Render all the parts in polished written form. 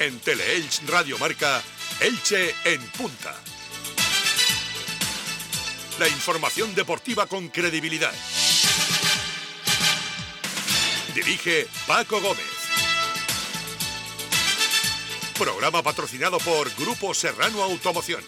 En Teleelch Radio Marca, Elche en punta. La información deportiva con credibilidad. Dirige Paco Gómez. Programa patrocinado por Grupo Serrano Automoción.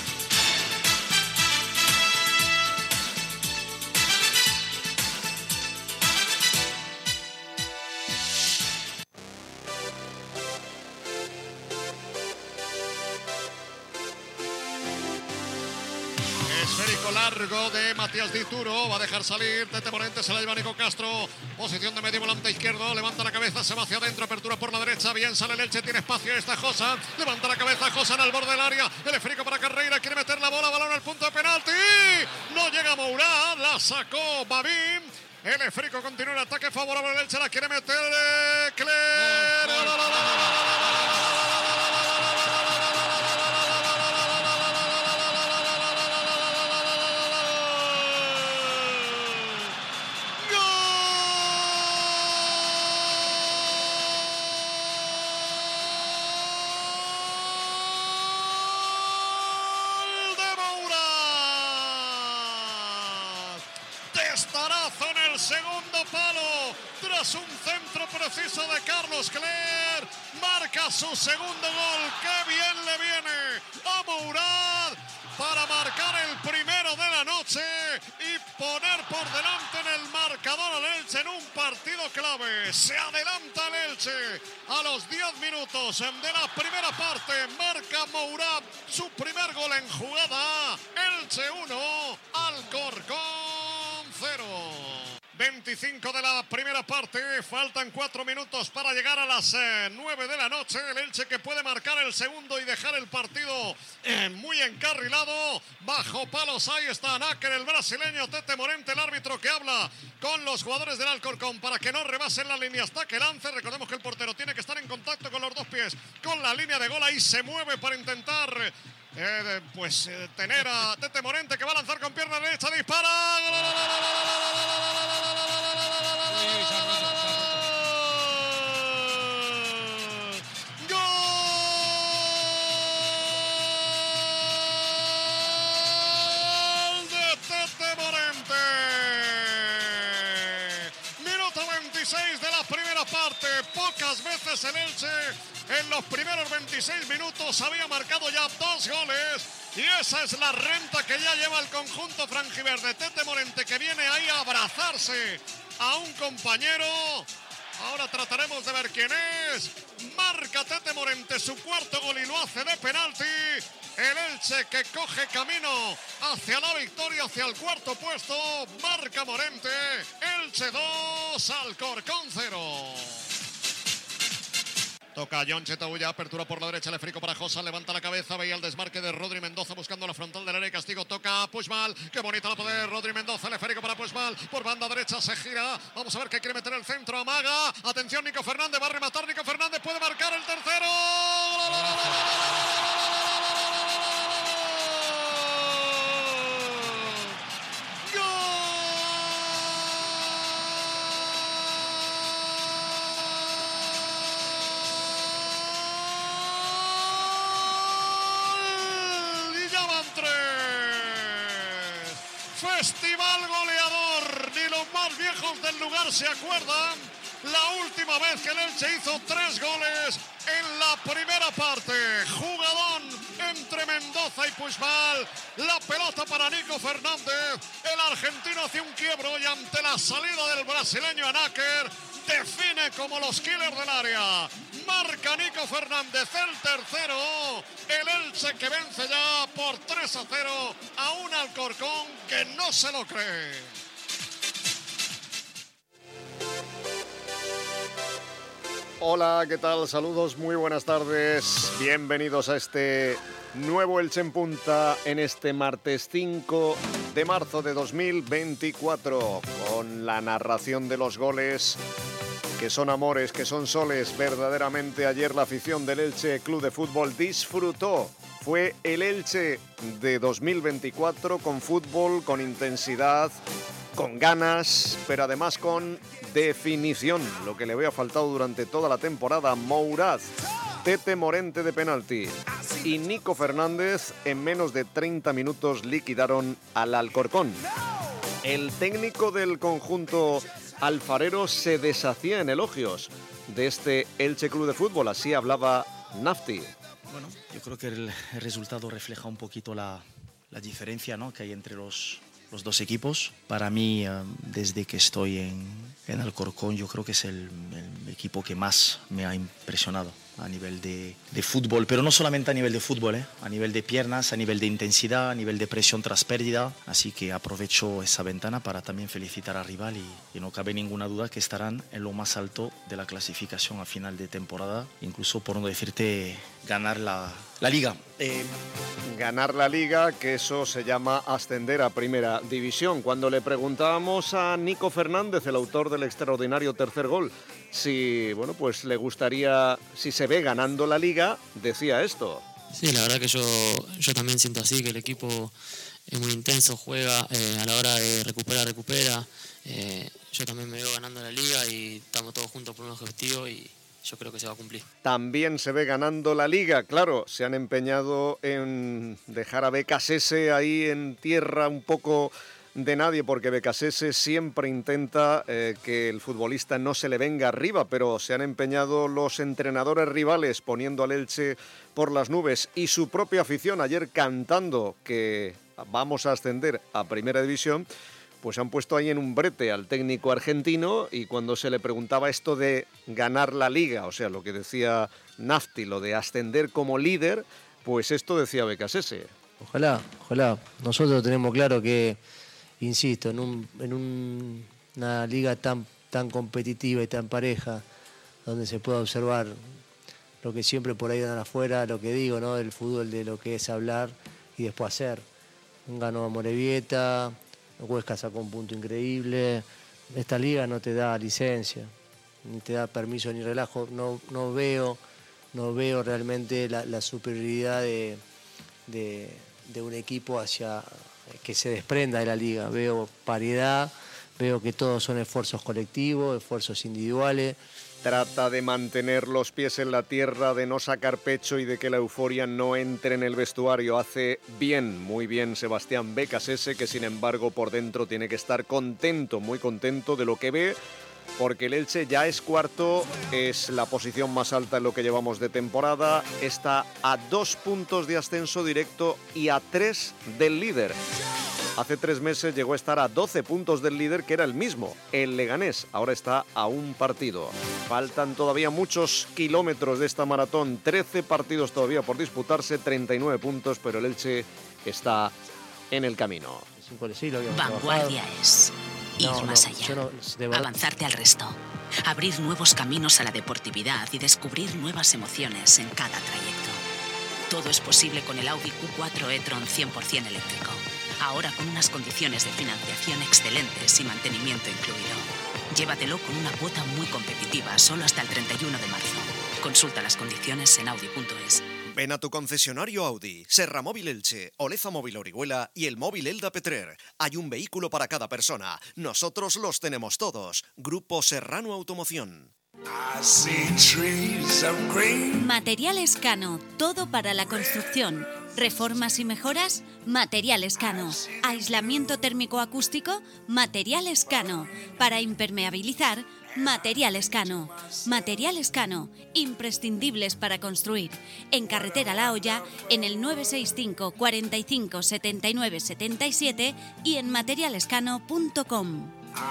Largo de Matías Dituro, va a dejar salir Tete Morente, se la lleva Nico Castro, posición de medio volante izquierdo, levanta la cabeza, se va hacia adentro, apertura por la derecha, bien sale el Elche, tiene espacio esta Josa, levanta la cabeza Josa en el borde del área, el esférico para Carreira, quiere meter la bola, balón al punto de penalti, no llega Mourad, la sacó Babín, el esférico continúa en ataque favorable al Elche, la quiere meter segundo palo, tras un centro preciso de Carlos Cler, marca su segundo gol, qué bien le viene a Mourad para marcar el primero de la noche y poner por delante en el marcador al Elche en un partido clave. Se adelanta el Elche a los 10 minutos de la primera parte, marca Mourad su primer gol en jugada, Elche 1, Alcorcón 0. 25 de la primera parte, faltan 4 minutos para llegar a las 9 de la noche. El Elche que puede marcar el segundo y dejar el partido muy encarrilado. Bajo palos, ahí está Náker, el brasileño, Tete Morente, el árbitro que habla con los jugadores del Alcorcón para que no rebasen la línea hasta que lance. Recordemos que el portero tiene que estar en contacto con los dos pies, con la línea de gol. Ahí se mueve para intentar tener a Tete Morente, que va a lanzar con pierna derecha, dispara. Pocas veces el Elche en los primeros 26 minutos había marcado ya 2 goles y esa es la renta que ya lleva el conjunto franjiverde. Tete Morente que viene ahí a abrazarse a un compañero. Ahora trataremos de ver quién es. Marca Tete Morente su cuarto gol y lo hace de penalti. El Elche que coge camino hacia la victoria, hacia el cuarto puesto. Marca Morente. Elche 2, Alcorcón 0. Toca John Chetauya, apertura por la derecha, el esférico para Josa, levanta la cabeza, veía el desmarque de Rodri Mendoza buscando la frontal del área de castigo, toca Puigmal, qué bonita la poder Rodri Mendoza, el esférico para Puigmal, por banda derecha se gira, vamos a ver que quiere meter el centro, amaga, atención Nico Fernández, va a rematar Nico Fernández, puede marcar el tercero. Festival goleador, ni los más viejos del lugar se acuerdan la última vez que el Elche hizo 3 goles en la primera parte. Jugadón entre Mendoza y Puigmal, la pelota para Nico Fernández, el argentino hace un quiebro y ante la salida del brasileño Náker define como los killers del área. Marca Nico Fernández el tercero. El Elche que vence ya por 3-0 a un Alcorcón que no se lo cree. Hola, ¿qué tal? Saludos, muy buenas tardes. Bienvenidos a este nuevo Elche en Punta en este martes 5 de marzo de 2024 con la narración de los goles que son amores, que son soles. Verdaderamente ayer la afición del Elche Club de Fútbol disfrutó. Fue el Elche de 2024 con fútbol, con intensidad, con ganas, pero además con definición, lo que le había faltado durante toda la temporada. Mourad Tete Morente de penalti y Nico Fernández en menos de 30 minutos liquidaron al Alcorcón. El técnico del conjunto alfarero se deshacía en elogios de este Elche Club de Fútbol, así hablaba Nafti. Bueno, yo creo que el resultado refleja un poquito la diferencia, ¿no?, que hay entre los dos equipos. Para mí, desde que estoy en Alcorcón, yo creo que es el equipo que más me ha impresionado a nivel de fútbol, pero no solamente a nivel de fútbol, a nivel de piernas, a nivel de intensidad, a nivel de presión tras pérdida. Así que aprovecho esa ventana para también felicitar al rival y no cabe ninguna duda que estarán en lo más alto de la clasificación a final de temporada, incluso por no decirte ganar la Liga. Ganar la Liga, que eso se llama ascender a Primera División. Cuando le preguntábamos a Nico Fernández, el autor del extraordinario tercer gol, si bueno, pues le gustaría, si se ve ganando la Liga, decía esto. Sí, la verdad que yo también siento así, que el equipo es muy intenso, juega a la hora de recupera. Yo también me veo ganando la Liga y estamos todos juntos por un objetivo y yo creo que se va a cumplir. También se ve ganando la Liga, claro, se han empeñado en dejar a Beccasese ahí en tierra un poco de nadie, porque Beccasese siempre intenta que el futbolista no se le venga arriba, pero se han empeñado los entrenadores rivales poniendo al Elche por las nubes y su propia afición ayer cantando que vamos a ascender a Primera División. Pues han puesto ahí en un brete al técnico argentino y cuando se le preguntaba esto de ganar la Liga, o sea, lo que decía Nafti, lo de ascender como líder, pues esto decía Beccasese. Ojalá. Nosotros tenemos claro que, insisto, una liga tan competitiva y tan pareja, donde se pueda observar lo que siempre por ahí dan afuera, lo que digo, ¿no?, del fútbol, de lo que es hablar y después hacer. Ganó a Morevieta, Huesca sacó un punto increíble. Esta liga no te da licencia, ni te da permiso ni relajo. No veo realmente la superioridad de un equipo hacia que se desprenda de la liga. Veo paridad, veo que todos son esfuerzos colectivos, esfuerzos individuales. Trata de mantener los pies en la tierra, de no sacar pecho y de que la euforia no entre en el vestuario. Hace bien, muy bien Sebastián Beccasese, que sin embargo por dentro tiene que estar contento, muy contento de lo que ve, porque el Elche ya es cuarto, es la posición más alta en lo que llevamos de temporada, está a 2 puntos de ascenso directo y a 3 del líder. Hace 3 meses llegó a estar a 12 puntos del líder, que era el mismo, el Leganés. Ahora está a un partido. Faltan todavía muchos kilómetros de esta maratón, 13 partidos todavía por disputarse, 39 puntos, pero el Elche está en el camino. Vanguardia es ir más allá, avanzarte al resto, abrir nuevos caminos a la deportividad y descubrir nuevas emociones en cada trayecto. Todo es posible con el Audi Q4 e-tron 100% eléctrico. Ahora con unas condiciones de financiación excelentes y mantenimiento incluido. Llévatelo con una cuota muy competitiva, solo hasta el 31 de marzo. Consulta las condiciones en audi.es. Ven a tu concesionario Audi, Serra Móvil Elche, Oleza Móvil Orihuela y el Móvil Elda Petrer. Hay un vehículo para cada persona. Nosotros los tenemos todos. Grupo Serrano Automoción. Materiales Cano, todo para la construcción. Reformas y mejoras, Materiales Cano. Aislamiento térmico acústico, Materiales Cano. Para impermeabilizar, Materiales Cano. Materiales Cano, imprescindibles para construir. En Carretera La Hoya, en el 965 45 79 77 y en materialescano.com.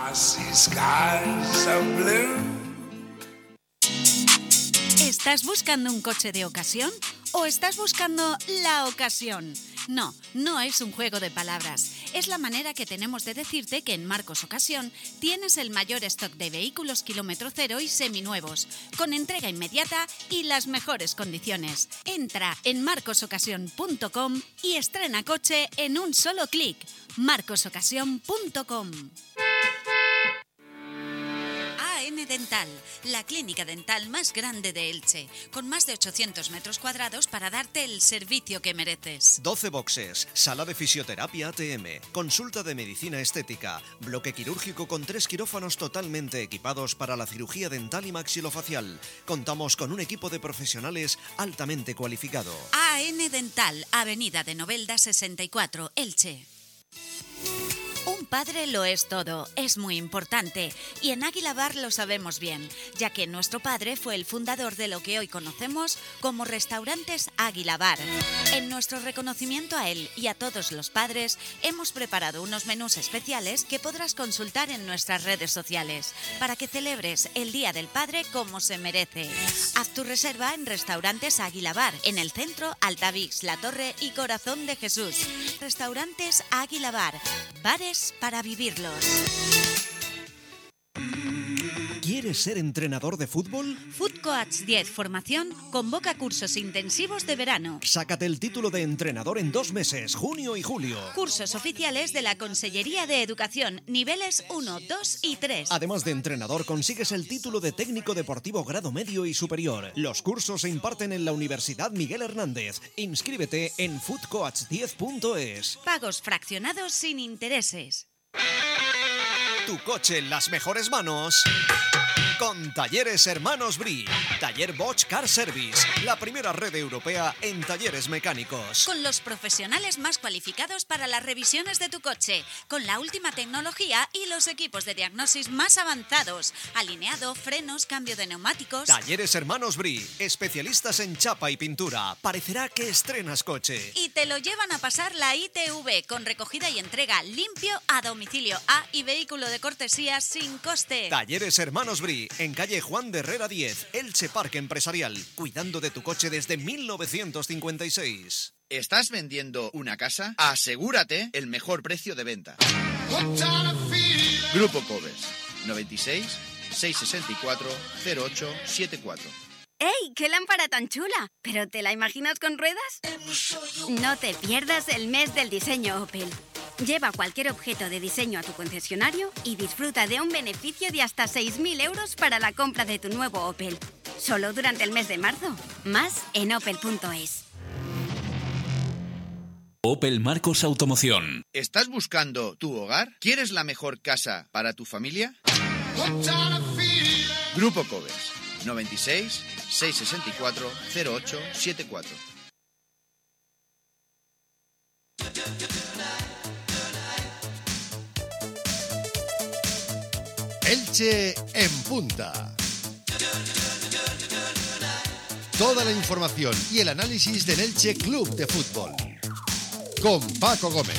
¿Estás buscando un coche de ocasión o estás buscando la ocasión? No, no es un juego de palabras. Es la manera que tenemos de decirte que en Marcos Ocasión tienes el mayor stock de vehículos kilómetro cero y seminuevos, con entrega inmediata y las mejores condiciones. Entra en marcosocasión.com y estrena coche en un solo clic. marcosocasión.com. Dental, la clínica dental más grande de Elche, con más de 800 metros cuadrados para darte el servicio que mereces. 12 boxes, sala de fisioterapia ATM, consulta de medicina estética, bloque quirúrgico con 3 quirófanos totalmente equipados para la cirugía dental y maxilofacial. Contamos con un equipo de profesionales altamente cualificado. AN Dental, Avenida de Novelda 64, Elche. Un padre lo es todo, es muy importante, y en Águila Bar lo sabemos bien, ya que nuestro padre fue el fundador de lo que hoy conocemos como Restaurantes Águila Bar. En nuestro reconocimiento a él y a todos los padres, hemos preparado unos menús especiales que podrás consultar en nuestras redes sociales, para que celebres el Día del Padre como se merece. Haz tu reserva en Restaurantes Águila Bar, en el centro, Altavix, La Torre y Corazón de Jesús. Restaurantes Águila Bar, bares para vivirlos. ¿Quieres ser entrenador de fútbol? Footcoach 10 Formación convoca cursos intensivos de verano. Sácate el título de entrenador en 2 meses, junio y julio. Cursos oficiales de la Consellería de Educación, niveles 1, 2 y 3. Además de entrenador, consigues el título de técnico deportivo grado medio y superior. Los cursos se imparten en la Universidad Miguel Hernández. Inscríbete en footcoach10.es. Pagos fraccionados sin intereses. Tu coche en las mejores manos con Talleres Hermanos Brie. Taller Bosch Car Service, la primera red europea en talleres mecánicos. Con los profesionales más cualificados para las revisiones de tu coche, con la última tecnología y los equipos de diagnosis más avanzados. Alineado, frenos, cambio de neumáticos. Talleres Hermanos Brie, especialistas en chapa y pintura. Parecerá que estrenas coche. Y te lo llevan a pasar la ITV con recogida y entrega limpio a domicilio y vehículo de cortesía sin coste. Talleres Hermanos Brie, en calle Juan de Herrera 10, Elche Parque Empresarial, cuidando de tu coche desde 1956. ¿Estás vendiendo una casa? Asegúrate el mejor precio de venta. Grupo Covers, 96 664 0874. ¡Ey! ¡Qué lámpara tan chula! ¿Pero te la imaginas con ruedas? No te pierdas el mes del diseño Opel. Lleva cualquier objeto de diseño a tu concesionario y disfruta de un beneficio de hasta 6.000 euros para la compra de tu nuevo Opel. Solo durante el mes de marzo. Más en opel.es. Opel Marcos Automoción. ¿Estás buscando tu hogar? ¿Quieres la mejor casa para tu familia? Grupo Covers, 96 664 0874. Elche en punta. Toda la información y el análisis del Elche Club de Fútbol. Con Paco Gómez.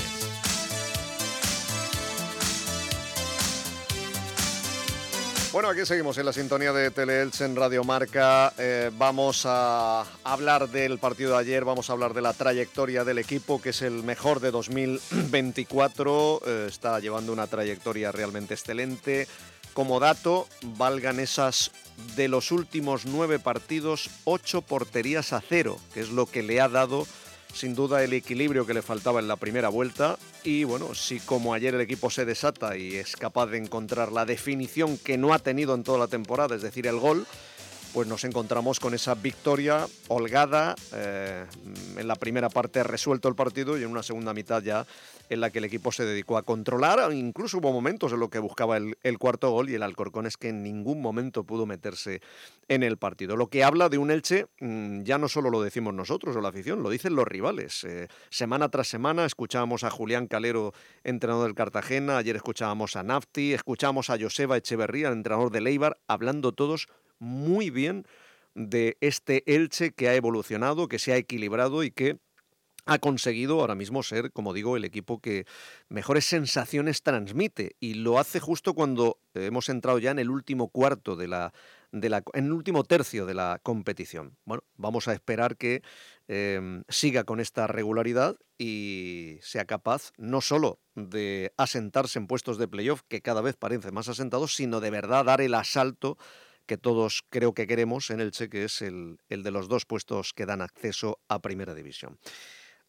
Bueno, aquí seguimos en la sintonía de Teleelche en Radio Marca. Vamos a hablar del partido de ayer, vamos a hablar de la trayectoria del equipo, que es el mejor de 2024. Está llevando una trayectoria realmente excelente. Como dato, valgan esas de los últimos 9 partidos, 8 porterías a 0, que es lo que le ha dado sin duda el equilibrio que le faltaba en la primera vuelta. Y bueno, si como ayer el equipo se desata y es capaz de encontrar la definición que no ha tenido en toda la temporada, es decir, el gol, pues nos encontramos con esa victoria holgada. En la primera parte resuelto el partido y en una segunda mitad ya en la que el equipo se dedicó a controlar. Incluso hubo momentos en los que buscaba el cuarto gol y el Alcorcón es que en ningún momento pudo meterse en el partido. Lo que habla de un Elche, ya no solo lo decimos nosotros o la afición, lo dicen los rivales. Semana tras semana escuchábamos a Julián Calero, entrenador del Cartagena, ayer escuchábamos a Nafti, escuchábamos a Joseba Echeverría, el entrenador del Eibar, hablando todos muy bien de este Elche que ha evolucionado, que se ha equilibrado y que ha conseguido ahora mismo ser, como digo, el equipo que mejores sensaciones transmite, y lo hace justo cuando hemos entrado ya en el último cuarto en el último tercio de la competición. Bueno, vamos a esperar que siga con esta regularidad y sea capaz no solo de asentarse en puestos de playoff, que cada vez parecen más asentados, sino de verdad dar el asalto que todos creo que queremos en Elche, que es el de los 2 puestos que dan acceso a Primera División.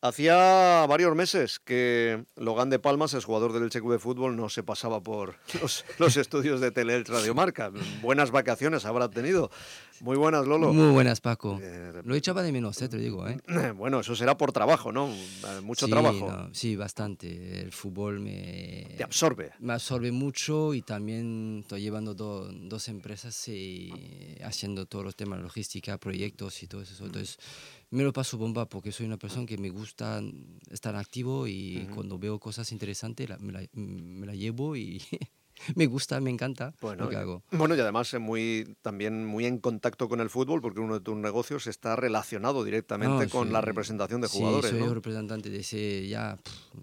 Hacía varios meses que Logan de Palmas, el jugador del Elche Club de Fútbol, no se pasaba por los estudios de Teleelch Radio Marca. Buenas vacaciones habrá tenido. Muy buenas, Lolo. Muy buenas, Paco. Lo echaba de menos, te lo digo. Bueno, eso será por trabajo, ¿no? Mucho trabajo. No, sí, bastante. El fútbol te absorbe. Me absorbe mucho y también estoy llevando dos empresas y haciendo todos los temas de logística, proyectos y todo eso. Entonces, me lo paso bomba porque soy una persona que me gusta estar activo y cuando veo cosas interesantes me la llevo y me gusta, me encanta lo que hago. Bueno, y además también muy en contacto con el fútbol porque uno de tus negocios está relacionado directamente con la representación de jugadores. Sí, soy representante de hace ya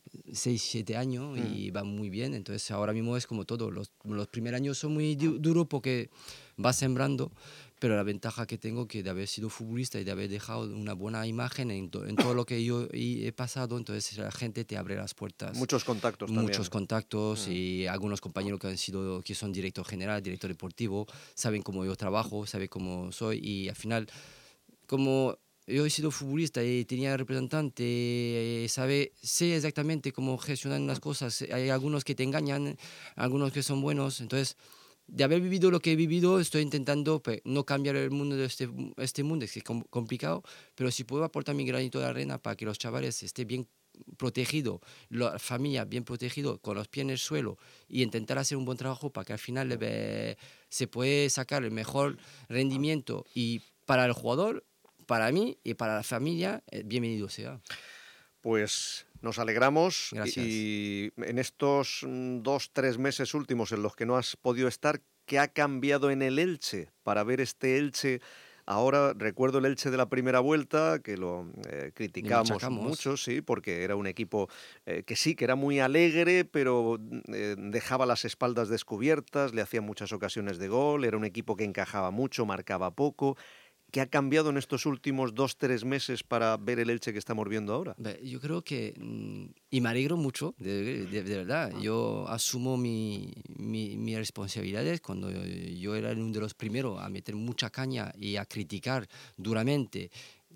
6-7 años y va muy bien. Entonces ahora mismo es como todo. Los primeros años son muy duros porque vas sembrando. Pero la ventaja que tengo que de haber sido futbolista y de haber dejado una buena imagen en todo lo que yo he pasado, entonces la gente te abre las puertas. Muchos contactos también. Muchos contactos y algunos compañeros que son director general, director deportivo, saben cómo yo trabajo, saben cómo soy y al final, como yo he sido futbolista y tenía representante, sé exactamente cómo gestionar las cosas. Hay algunos que te engañan, algunos que son buenos, entonces de haber vivido lo que he vivido, estoy intentando no cambiar el mundo de este mundo, es complicado, pero si puedo aportar mi granito de arena para que los chavales estén bien protegidos, la familia bien protegido, con los pies en el suelo, y intentar hacer un buen trabajo para que al final se puede sacar el mejor rendimiento, y para el jugador, para mí y para la familia, bienvenido sea. Pues nos alegramos. Gracias. Y en estos 2-3 meses últimos en los que no has podido estar, ¿qué ha cambiado en el Elche para ver este Elche? Ahora recuerdo el Elche de la primera vuelta, que lo criticamos mucho, sí, porque era un equipo que era muy alegre, pero dejaba las espaldas descubiertas, le hacía muchas ocasiones de gol, era un equipo que encajaba mucho, marcaba poco. ¿Qué ha cambiado en estos últimos 2-3 meses para ver el Elche que estamos viendo ahora? Yo creo que, y me alegro mucho, de verdad, yo asumo mis responsabilidades cuando yo era uno de los primeros a meter mucha caña y a criticar duramente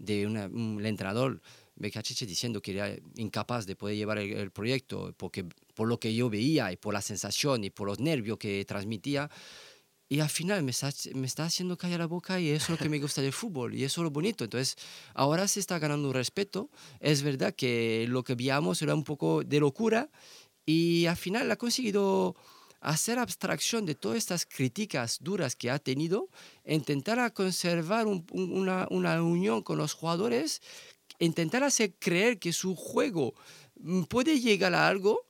el entrenador Becachiche diciendo que era incapaz de poder llevar el proyecto porque, por lo que yo veía y por la sensación y por los nervios que transmitía. Y al final me está haciendo callar la boca y eso es lo que me gusta del fútbol y eso es lo bonito. Entonces, ahora se está ganando un respeto. Es verdad que lo que veíamos era un poco de locura y al final ha conseguido hacer abstracción de todas estas críticas duras que ha tenido, intentar conservar una unión con los jugadores, intentar hacer creer que su juego puede llegar a algo.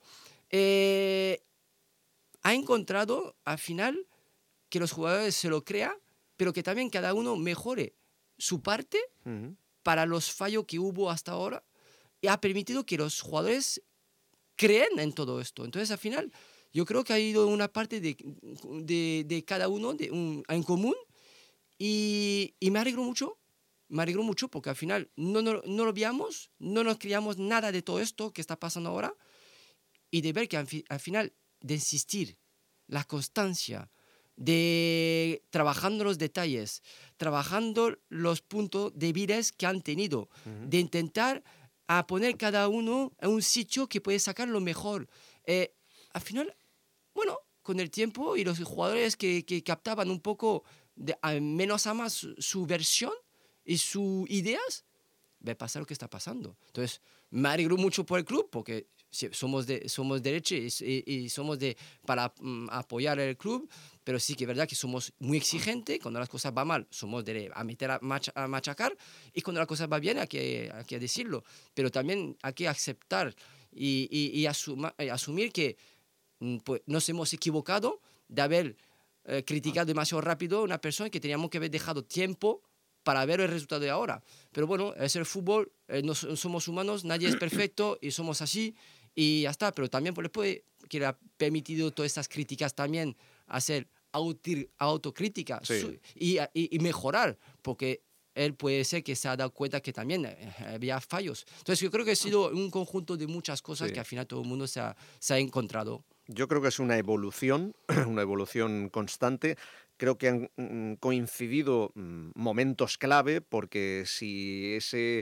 Ha encontrado al final que los jugadores se lo crean, pero que también cada uno mejore su parte para los fallos que hubo hasta ahora y ha permitido que los jugadores creen en todo esto. Entonces, al final, yo creo que ha ido una parte de cada uno en común y me alegro mucho porque al final no lo veíamos, no nos creíamos nada de todo esto que está pasando ahora y de ver que al final de insistir, la constancia, de trabajando los detalles, trabajando los puntos débiles que han tenido, de intentar a poner cada uno en un sitio que puede sacar lo mejor. Al final, bueno, con el tiempo y los jugadores que captaban un poco menos a más su versión y sus ideas, ve pasar lo que está pasando. Entonces, me alegro mucho por el club porque somos de Elche y somos para apoyar el club, pero sí que es verdad que somos muy exigentes. Cuando las cosas van mal, somos a meter a machacar, y cuando las cosas van bien hay que decirlo. Pero también hay que aceptar y asumir que pues, nos hemos equivocado de haber criticado demasiado rápido a una persona que teníamos que haber dejado tiempo para ver el resultado de ahora. Pero bueno, es el fútbol, no somos humanos, nadie es perfecto y somos así y ya está. Pero también que le ha permitido todas estas críticas también hacer autocrítica y mejorar, porque él puede ser que se ha dado cuenta que también había fallos. Entonces yo creo que ha sido un conjunto de muchas cosas que al final todo el mundo se ha encontrado. Yo creo que es una evolución constante. Creo que han coincidido momentos clave, porque si ese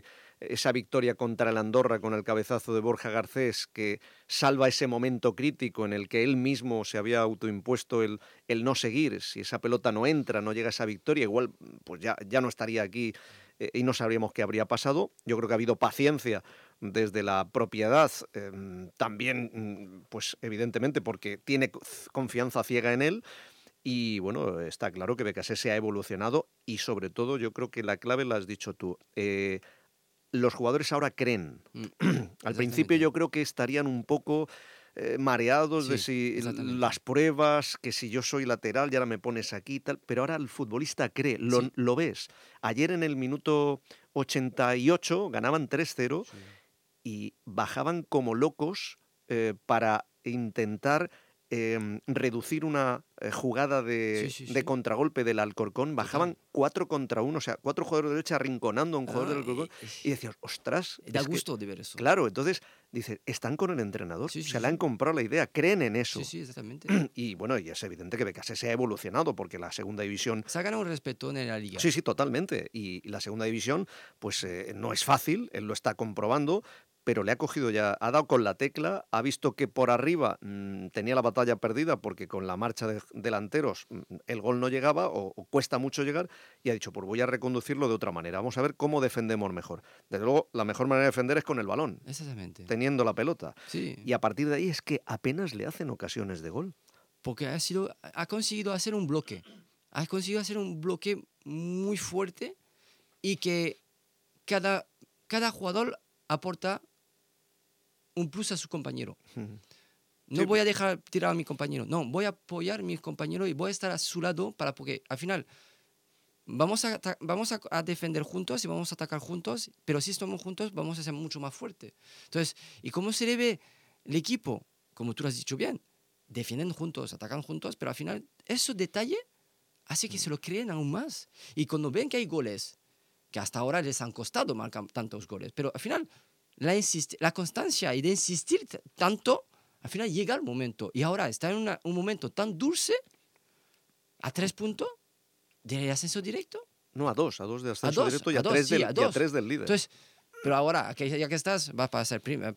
esa victoria contra el Andorra con el cabezazo de Borja Garcés, que salva ese momento crítico en el que él mismo se había autoimpuesto el no seguir. Si esa pelota no entra, no llega a esa victoria, igual pues ya no estaría aquí y no sabríamos qué habría pasado. Yo creo que ha habido paciencia desde la propiedad, también, pues evidentemente porque tiene confianza ciega en él. Y bueno, está claro que Becasese ha evolucionado y sobre todo yo creo que la clave la has dicho tú. Los jugadores ahora creen. Al principio yo creo que estarían un poco mareados de si las pruebas, que si yo soy lateral y ahora me pones aquí y tal, pero ahora el futbolista cree, lo ves. Ayer en el minuto 88 ganaban 3-0 y bajaban como locos para intentar reducir una jugada de contragolpe del Alcorcón. Bajaban 4 contra 1, o sea, 4 jugadores de derecha arrinconando a un jugador del Alcorcón, y decías, ostras. Da gusto de ver eso. Claro, entonces dices, están con el entrenador, le han comprado la idea, creen en eso. Sí, exactamente. Y bueno, y es evidente que Becasese ha evolucionado, porque la segunda división... Se ha ganado un respeto en la liga. Sí, totalmente. Y la segunda división, pues no es fácil, él lo está comprobando, pero le ha cogido ya, ha dado con la tecla, ha visto que por arriba tenía la batalla perdida porque con la marcha de delanteros el gol no llegaba o cuesta mucho llegar, y ha dicho, pues voy a reconducirlo de otra manera, vamos a ver cómo defendemos mejor. Desde luego, la mejor manera de defender es con el balón, teniendo la pelota. Sí. Y a partir de ahí es que apenas le hacen ocasiones de gol. Porque ha conseguido hacer un bloque, muy fuerte y que cada jugador aporta un plus a su compañero. No voy a dejar tirar a mi compañero, no, voy a apoyar a mi compañero y voy a estar a su lado porque al final vamos a defender juntos y vamos a atacar juntos, pero si estamos juntos vamos a ser mucho más fuertes. Entonces, ¿y cómo se le ve el equipo? Como tú lo has dicho bien, defienden juntos, atacan juntos, pero al final ese detalle hace que se lo creen aún más. Y cuando ven que hay goles, que hasta ahora les han costado marcar tantos goles, pero al final la constancia y de insistir tanto, al final llega el momento. Y ahora está en un momento tan dulce, a 3 puntos de ascenso directo. No, a 2 de ascenso directo y a 3 del líder. Entonces, pero ahora, ya que estás, vas para ser primero.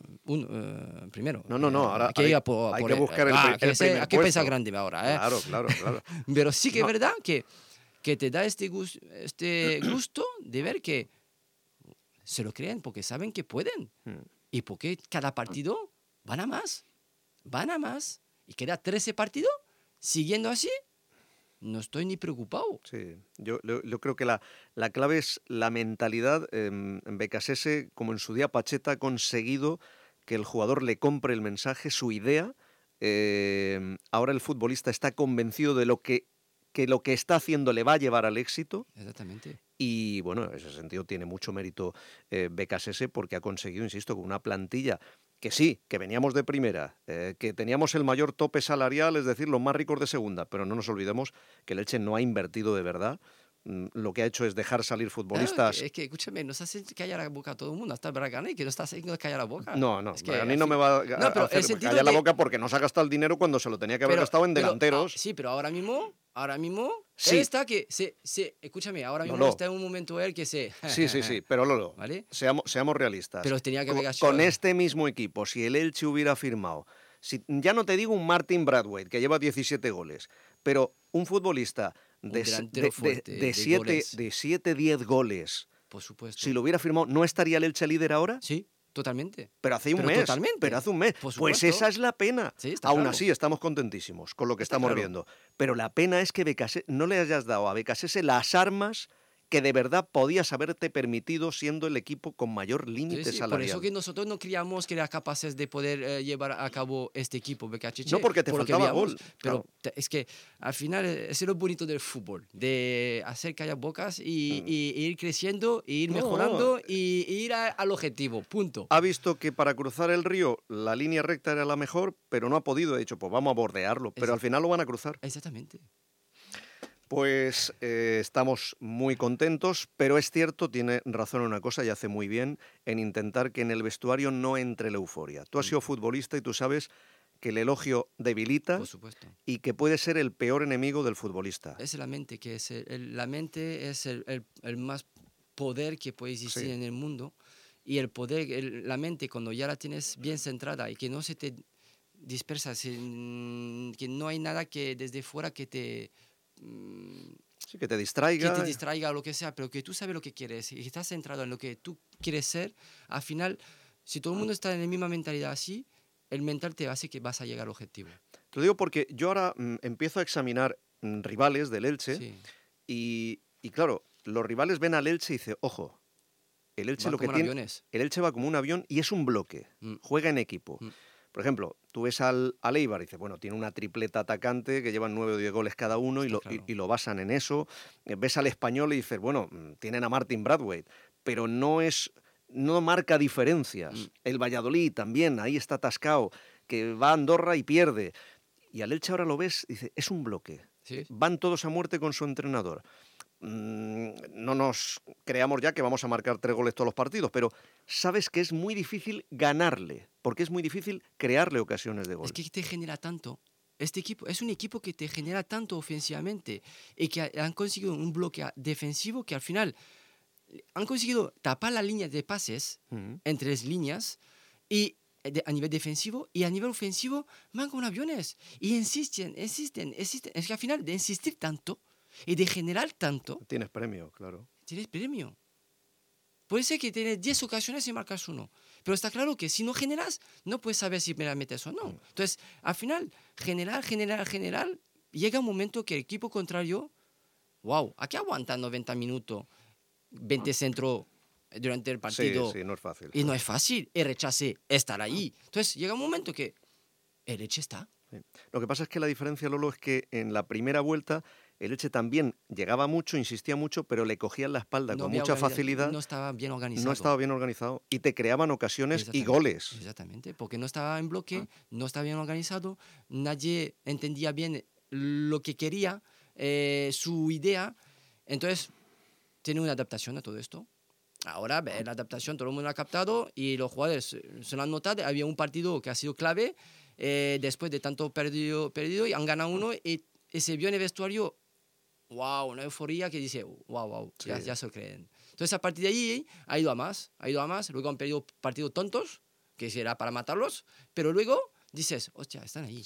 No, ahora hay que buscar el primer hay que pensar grande ahora. Claro. Pero sí que es verdad que te da este gusto de ver que se lo creen porque saben que pueden. Y porque cada partido van a más. Y queda 13 partidos siguiendo así. No estoy ni preocupado. Sí, yo creo que la clave es la mentalidad. Becasese, como en su día Pacheta, ha conseguido que el jugador le compre el mensaje, su idea. Ahora el futbolista está convencido de que lo que está haciendo le va a llevar al éxito. Exactamente. Y bueno, en ese sentido tiene mucho mérito Becasese, porque ha conseguido, insisto, con una plantilla que sí, que veníamos de primera, que teníamos el mayor tope salarial, es decir, los más ricos de segunda, pero no nos olvidemos que el Elche no ha invertido de verdad. Lo que ha hecho es dejar salir futbolistas. Claro, es que, escúchame, nos hace callar la boca a todo el mundo, hasta Bragani, que no está haciendo callar la boca. No, Bragani no me va a hacer callar la boca porque no se ha gastado el dinero cuando se lo tenía que haber gastado en delanteros. Sí, pero ahora mismo sí. Él está que escúchame, ahora mismo está en un momento él que se... Sí, pero Lolo, ¿vale? seamos realistas. Pero tenía que con este mismo equipo, si el Elche hubiera firmado, ya no te digo un Martin Brathwaite, que lleva 17 goles, pero un futbolista de 7-10 goles, por supuesto. Si lo hubiera firmado, ¿no estaría el Elche líder ahora? Sí, totalmente. Pero hace un mes. Pues esa es la pena. Sí, aún claro. así, estamos contentísimos con lo que estamos viendo. Pero la pena es que no le hayas dado a Becasese las armas que de verdad podías haberte permitido siendo el equipo con mayor límite salarial. Por eso que nosotros no creíamos que era capaces de poder llevar a cabo este equipo Becasese. No, porque te faltaba gol. Pero es que al final es lo bonito del fútbol, de hacer callar bocas y ir creciendo, y ir mejorando y ir al objetivo, punto. Ha visto que para cruzar el río la línea recta era la mejor, pero no ha podido. Ha dicho, pues vamos a bordearlo, pero al final lo van a cruzar. Exactamente. Pues estamos muy contentos, pero es cierto, tiene razón en una cosa y hace muy bien en intentar que en el vestuario no entre la euforia. Tú has sido futbolista y tú sabes que el elogio debilita. Por supuesto. Y que puede ser el peor enemigo del futbolista. Es la mente, la mente es el más poder que puede existir en el mundo, y el poder, la mente, cuando ya la tienes bien centrada y que no se te dispersa, que no hay nada que desde fuera que te... Sí, que te distraiga. Que te distraiga o lo que sea, pero que tú sabes lo que quieres y estás centrado en lo que tú quieres ser, al final, si todo el mundo está en la misma mentalidad así, el mental te hace que vas a llegar al objetivo. Te lo digo porque yo ahora empiezo a examinar rivales del Elche y claro, los rivales ven al Elche y dicen, ojo, el Elche lo que tiene, el Elche va como un avión y es un bloque, juega en equipo. Por ejemplo, tú ves al Eibar y dices, bueno, tiene una tripleta atacante que llevan 9 o 10 goles cada uno y lo basan en eso. Ves al Español y dices, bueno, tienen a Martin Braithwaite, pero no marca diferencias. El Valladolid también, ahí está atascado, que va a Andorra y pierde. Y al Elche ahora lo ves y dices, es un bloque. ¿Sí? Van todos a muerte con su entrenador. No nos creamos ya que vamos a marcar 3 goles todos los partidos, pero sabes que es muy difícil ganarle, porque es muy difícil crearle ocasiones de gol. Es que te genera tanto. Este equipo es un equipo que te genera tanto ofensivamente y que han conseguido un bloque defensivo que al final han conseguido tapar la línea de pases entre las líneas y a nivel defensivo, y a nivel ofensivo van con aviones y insisten. Es que al final de insistir tanto y de generar tanto... Tienes premio, claro. Tienes premio. Puede ser que tienes 10 ocasiones y marcas 1. Pero está claro que si no generas, no puedes saber si me la metes o no. Entonces, al final, generar, llega un momento que el equipo contrario, wow, aquí aguanta 90 minutos, 20 centros durante el partido. Sí, no es fácil. Y no es fácil, el rechace estar ahí. Entonces, llega un momento que el Elche está. Sí. Lo que pasa es que la diferencia, Lolo, es que en la primera vuelta el Elche también llegaba mucho, insistía mucho, pero le cogían la espalda con mucha facilidad. No estaba bien organizado. No estaba bien organizado y te creaban ocasiones y goles. Exactamente, porque no estaba en bloque, no estaba bien organizado, nadie entendía bien lo que quería, su idea. Entonces, tiene una adaptación a todo esto. Ahora, la adaptación, todo el mundo la ha captado y los jugadores se lo han notado. Había un partido que ha sido clave, después de tanto perdido y han ganado uno y se vio en el vestuario. Wow, una euforia que dice, wow, sí. ya se lo creen. Entonces, a partir de ahí, ha ido a más. Luego han perdido partidos tontos, que será para matarlos, pero luego dices, hostia, están ahí.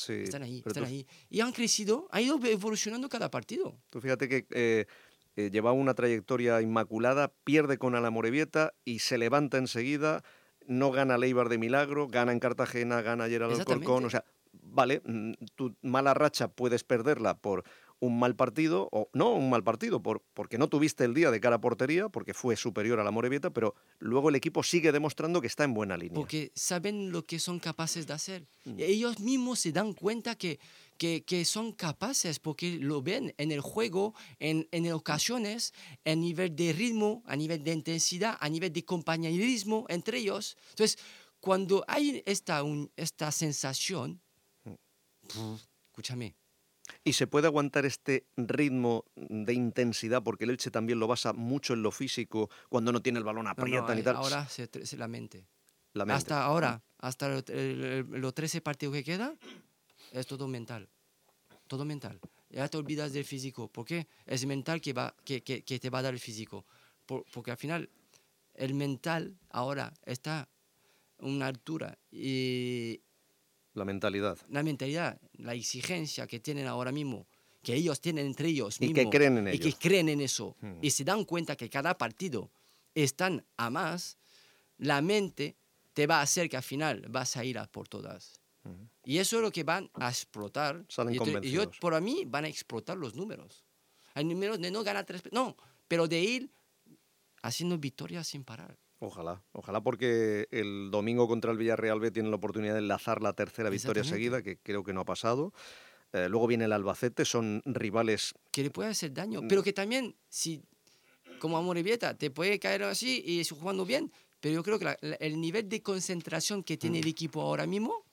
Y han crecido, han ido evolucionando cada partido. Tú fíjate que llevaba una trayectoria inmaculada, pierde con Amorebieta y se levanta enseguida, no gana el Eibar de milagro, gana en Cartagena, gana ayer al Alcorcón, o sea, vale, tu mala racha puedes perderla por un mal partido, o no un mal partido, porque no tuviste el día de cara a portería, porque fue superior a la Amorebieta, pero luego el equipo sigue demostrando que está en buena línea. Porque saben lo que son capaces de hacer. Ellos mismos se dan cuenta que son capaces, porque lo ven en el juego, en ocasiones, a nivel de ritmo, a nivel de intensidad, a nivel de compañerismo entre ellos. Entonces, cuando hay esta sensación, escúchame. ¿Y se puede aguantar este ritmo de intensidad? Porque el Elche también lo basa mucho en lo físico, cuando no tiene el balón aprieta ni tal. Ahora se la mente. Hasta ahora, hasta los 13 partidos que quedan, es todo mental. Todo mental. Ya te olvidas del físico. ¿Por qué? Es mental que te va a dar el físico. Porque al final, el mental ahora está a una altura y... La mentalidad, la exigencia que tienen ahora mismo, que ellos tienen entre ellos mismos. Y que creen en ellos. Y que creen en eso. Y se dan cuenta que cada partido están a más, la mente te va a hacer que al final vas a ir a por todas. Y eso es lo que van a explotar. Salen convencidos. Por mí van a explotar los números. Hay números de no ganar 3... No, pero de ir haciendo victorias sin parar. Ojalá porque el domingo contra el Villarreal B tienen la oportunidad de enlazar la tercera victoria seguida, que creo que no ha pasado. Luego viene el Albacete, son rivales... Que le puede hacer daño, pero que también, si como Amorebieta, te puede caer así y jugando bien, pero yo creo que el nivel de concentración que tiene el equipo ahora mismo,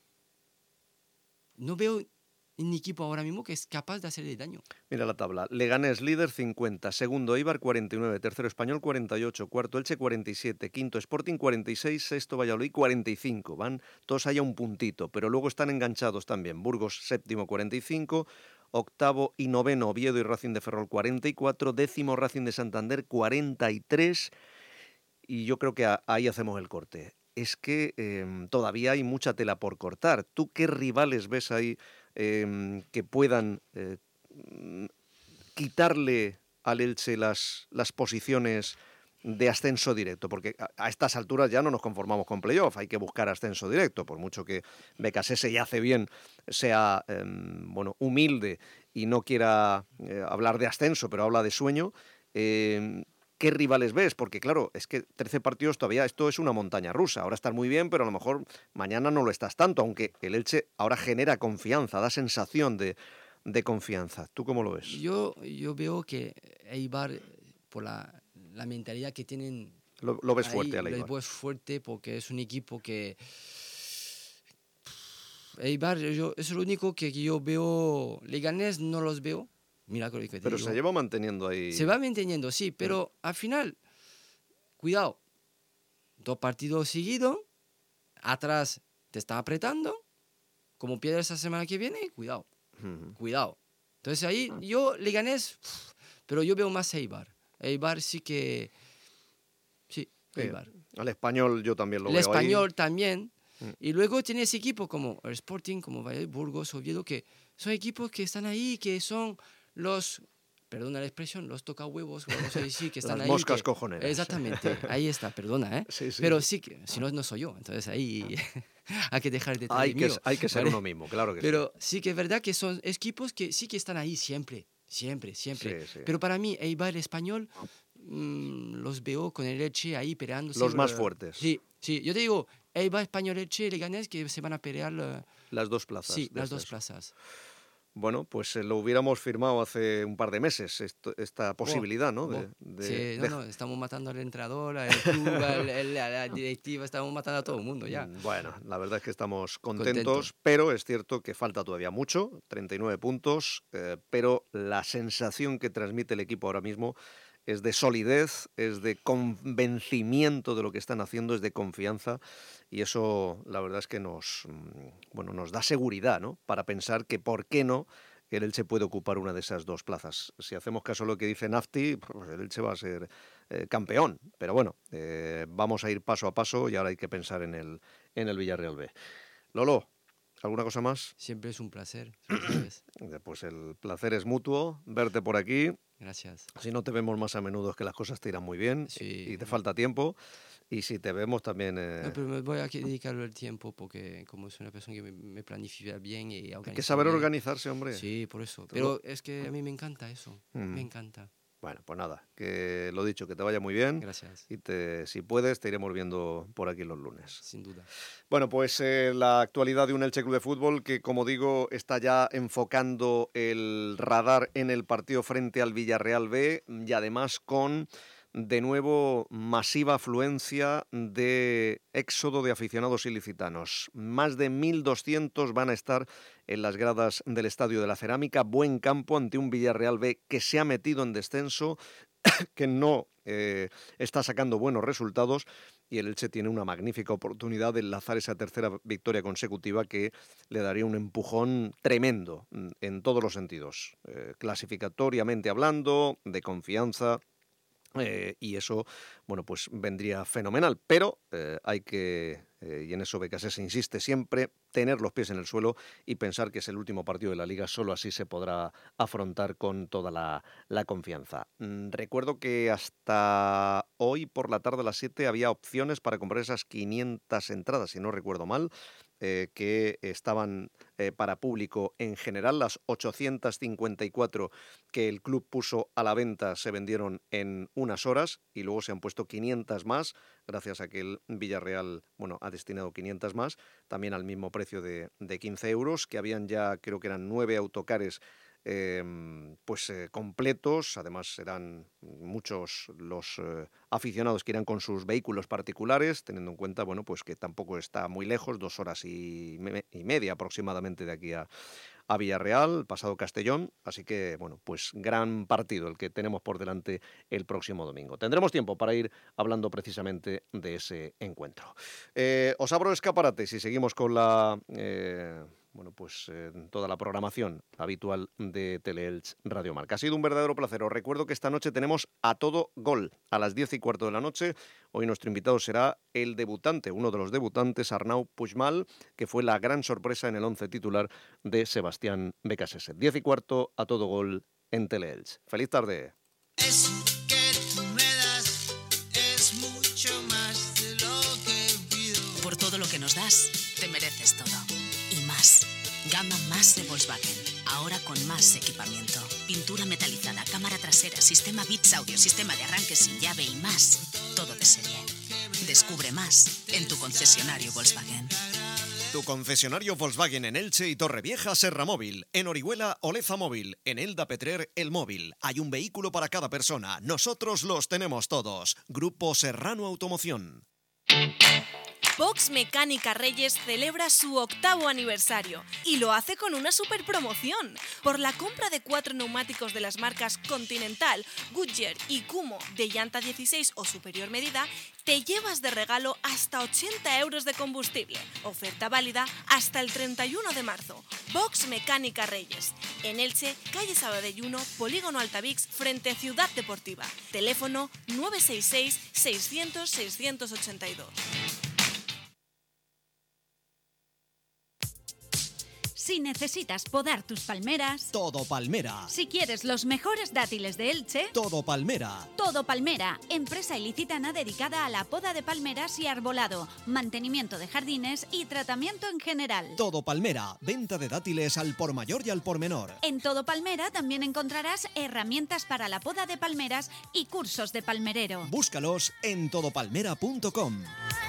no veo un equipo ahora mismo que es capaz de hacerle daño. Mira la tabla. Leganés líder 50, segundo Eibar 49, tercero Español 48, cuarto Elche 47, quinto Sporting 46, sexto Valladolid 45. Van todos ahí a un puntito, pero luego están enganchados también. Burgos séptimo 45, octavo y noveno Oviedo y Racing de Ferrol 44, décimo Racing de Santander 43, y yo creo que ahí hacemos el corte. Es que todavía hay mucha tela por cortar. ¿Tú qué rivales ves ahí que puedan quitarle al Elche las posiciones de ascenso directo? Porque a estas alturas ya no nos conformamos con playoff, hay que buscar ascenso directo, por mucho que Becasese ya hace bien, sea humilde y no quiera hablar de ascenso, pero habla de sueño. ¿Qué rivales ves? Porque claro, es que 13 partidos todavía, esto es una montaña rusa. Ahora estás muy bien, pero a lo mejor mañana no lo estás tanto, aunque el Elche ahora genera confianza, da sensación de confianza. ¿Tú cómo lo ves? Yo veo que Eibar, por la mentalidad que tienen... Lo ves ahí, fuerte, al Eibar. Lo ves fuerte porque es un equipo que... Eibar, es lo único que yo veo. Leganés no los veo. Mira lo que te pero digo. Se lleva manteniendo ahí. Se va manteniendo, sí, pero al final, cuidado. 2 partidos seguidos, atrás te está apretando. Como pierdes la semana que viene, cuidado. Cuidado. Entonces ahí yo, Leganés, pero yo veo más Eibar. Eibar sí que... Sí, Eibar. Al Español yo también lo veo ahí. El Español también. Y luego tienes equipos como el Sporting, como Valladolid, Burgos, Oviedo, que son equipos que están ahí, que son los, perdona la expresión, los tocahuevos, vamos a decir, que están las ahí. Las moscas que, cojoneras. Exactamente, ahí está, perdona, ¿eh? Sí. Pero sí que, si no soy yo, entonces ahí hay que dejar de hay que ser uno mismo, claro que pero sí que es verdad que son equipos que sí que están ahí siempre. Sí. Pero para mí, Eibar Español, los veo con el Elche ahí peleándose. Los más fuertes. Sí, yo te digo, Eibar Español, Elche, Leganés, que se van a pelear las 2 plazas. Sí, las 2 plazas. Bueno, pues lo hubiéramos firmado hace un par de meses, esta posibilidad, ¿no? Estamos matando al entrenador, al club, a la directiva, estamos matando a todo el mundo ya. Bueno, la verdad es que estamos contentos, pero es cierto que falta todavía mucho, 39 puntos, pero la sensación que transmite el equipo ahora mismo es de solidez, es de convencimiento de lo que están haciendo, es de confianza, y eso la verdad es que nos da seguridad, ¿no? Para pensar que por qué no el Elche puede ocupar una de esas 2 plazas. Si hacemos caso a lo que dice Nafti, pues el Elche va a ser campeón, pero bueno, vamos a ir paso a paso y ahora hay que pensar en el Villarreal B. Lolo, ¿alguna cosa más? Siempre es un placer, ¿sabes? Pues el placer es mutuo, verte por aquí. Gracias. Si no te vemos más a menudo es que las cosas te irán muy bien y te falta tiempo. Y si te vemos también... No, pero me voy a dedicarle el tiempo porque como soy una persona que me planifica bien y hay que saber organizarse, hombre. Sí, por eso. Pero es que a mí me encanta eso. Me encanta. Bueno, pues nada, que lo dicho, que te vaya muy bien. Gracias. Y si puedes, te iremos viendo por aquí los lunes. Sin duda. Bueno, pues la actualidad de un Elche Club de Fútbol que, como digo, está ya enfocando el radar en el partido frente al Villarreal B y además con, de nuevo, masiva afluencia de éxodo de aficionados ilicitanos. Más de 1.200 van a estar en las gradas del Estadio de la Cerámica. Buen campo ante un Villarreal B que se ha metido en descenso, que no está sacando buenos resultados, y el Elche tiene una magnífica oportunidad de enlazar esa tercera victoria consecutiva que le daría un empujón tremendo en todos los sentidos, clasificatoriamente hablando, de confianza. Y eso, bueno, pues vendría fenomenal, pero hay que, y en eso Becasese insiste siempre, tener los pies en el suelo y pensar que es el último partido de la Liga, solo así se podrá afrontar con toda la confianza. Recuerdo que hasta hoy por la tarde a las 7 había opciones para comprar esas 500 entradas, si no recuerdo mal, que estaban para público en general. Las 854 que el club puso a la venta se vendieron en unas horas y luego se han puesto 500 más, gracias a que el Villarreal ha destinado 500 más, también al mismo precio de 15 euros, que habían ya, creo que eran 9 autocares completos. Además serán muchos los aficionados que irán con sus vehículos particulares, teniendo en cuenta pues que tampoco está muy lejos, 2 horas y media aproximadamente de aquí a Villarreal, pasado Castellón, así que pues gran partido el que tenemos por delante el próximo domingo. Tendremos tiempo para ir hablando precisamente de ese encuentro. Os abro escaparate si seguimos con la bueno, pues toda la programación habitual de Teleelch Radio Marca. Ha sido un verdadero placer. Os recuerdo que esta noche tenemos A Todo Gol a las 10:15 de la noche. Hoy nuestro invitado será el debutante, uno de los debutantes, Arnau Puigmal, que fue la gran sorpresa en el 11 titular de Sebastián Becasese. 10:15, A Todo Gol en Teleelch. ¡Feliz tarde! Eso que tú me das es mucho más de lo que pido. Por todo lo que nos das, te mereces todo. Y más. Gama más de Volkswagen. Ahora con más equipamiento. Pintura metalizada, cámara trasera, sistema Beats Audio, sistema de arranque sin llave y más. Todo de serie. Descubre más en tu concesionario Volkswagen. Tu concesionario Volkswagen en Elche y Torrevieja Serra Móvil, en Orihuela Oleza Móvil, en Elda Petrer El Móvil. Hay un vehículo para cada persona. Nosotros los tenemos todos. Grupo Serrano Automoción. Box Mecánica Reyes celebra su 8º aniversario y lo hace con una super promoción. Por la compra de 4 neumáticos de las marcas Continental, Goodyear y Kumho de llanta 16 o superior medida, te llevas de regalo hasta 80 euros de combustible. Oferta válida hasta el 31 de marzo. Box Mecánica Reyes. En Elche, calle Sabadelluno, Polígono Altavix, frente a Ciudad Deportiva. Teléfono 966 600 682. Si necesitas podar tus palmeras, Todo Palmera. si quieres los mejores dátiles de Elche, Todo Palmera. Todo Palmera, empresa ilicitana dedicada a la poda de palmeras y arbolado, mantenimiento de jardines y tratamiento en general. Todo Palmera. Venta de dátiles al por mayor y al por menor. En Todo Palmera también encontrarás herramientas para la poda de palmeras y cursos de palmerero. Búscalos en todopalmera.com.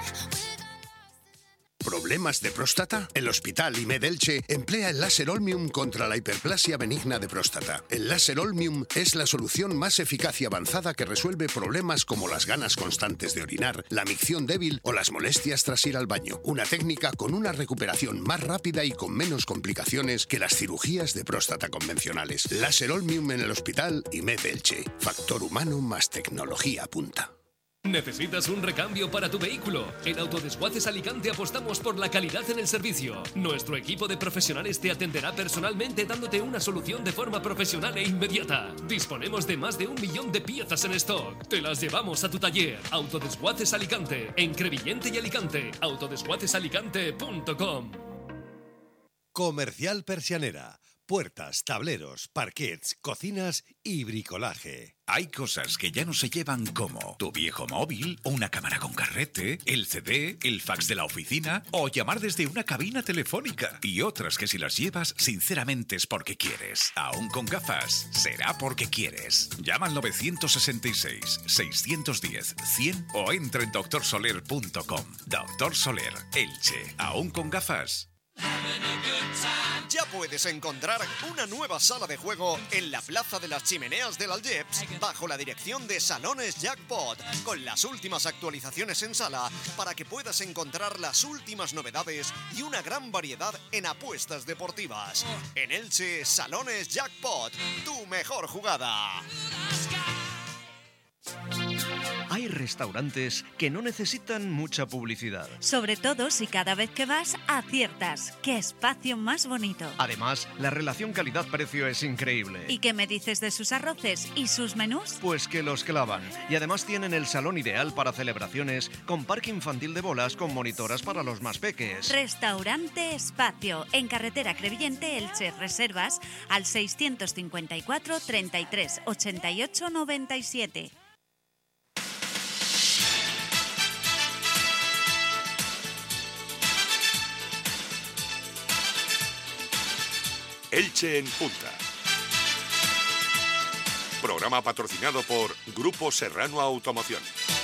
¿Problemas de próstata? El Hospital IMED Elche emplea el láser Olmium contra la hiperplasia benigna de próstata. El láser Olmium es la solución más eficaz y avanzada que resuelve problemas como las ganas constantes de orinar, la micción débil o las molestias tras ir al baño. Una técnica con una recuperación más rápida y con menos complicaciones que las cirugías de próstata convencionales. Láser Olmium en el Hospital IMED Elche. Factor humano más tecnología punta. ¿Necesitas un recambio para tu vehículo? En Autodesguaces Alicante apostamos por la calidad en el servicio. Nuestro equipo de profesionales te atenderá personalmente dándote una solución de forma profesional e inmediata. Disponemos de más de 1 millón de piezas en stock. Te las llevamos a tu taller. Autodesguaces Alicante, en Crevillente y Alicante. Autodesguacesalicante.com. Comercial Persianera. Puertas, tableros, parquets, cocinas y bricolaje. Hay cosas que ya no se llevan como tu viejo móvil, una cámara con carrete, el CD, el fax de la oficina o llamar desde una cabina telefónica. Y otras que si las llevas, sinceramente es porque quieres. Aún con gafas, será porque quieres. Llama al 966 610 100 o entra en doctorsoler.com. Doctor Soler, Elche. Aún con gafas. Ya puedes encontrar una nueva sala de juego en la Plaza de las Chimeneas del Algeps bajo la dirección de Salones Jackpot, con las últimas actualizaciones en sala para que puedas encontrar las últimas novedades y una gran variedad en apuestas deportivas. En Elche, Salones Jackpot, tu mejor jugada. Hay restaurantes que no necesitan mucha publicidad. Sobre todo si cada vez que vas aciertas. ¡Qué espacio más bonito! Además, la relación calidad-precio es increíble. ¿Y qué me dices de sus arroces y sus menús? Pues que los clavan. Y además tienen el salón ideal para celebraciones, con parque infantil de bolas con monitoras para los más peques. Restaurante Espacio, en carretera Crevillente, Elche. Reservas al 654 33 88 97. Elche en Punta. Programa patrocinado por Grupo Serrano Automoción.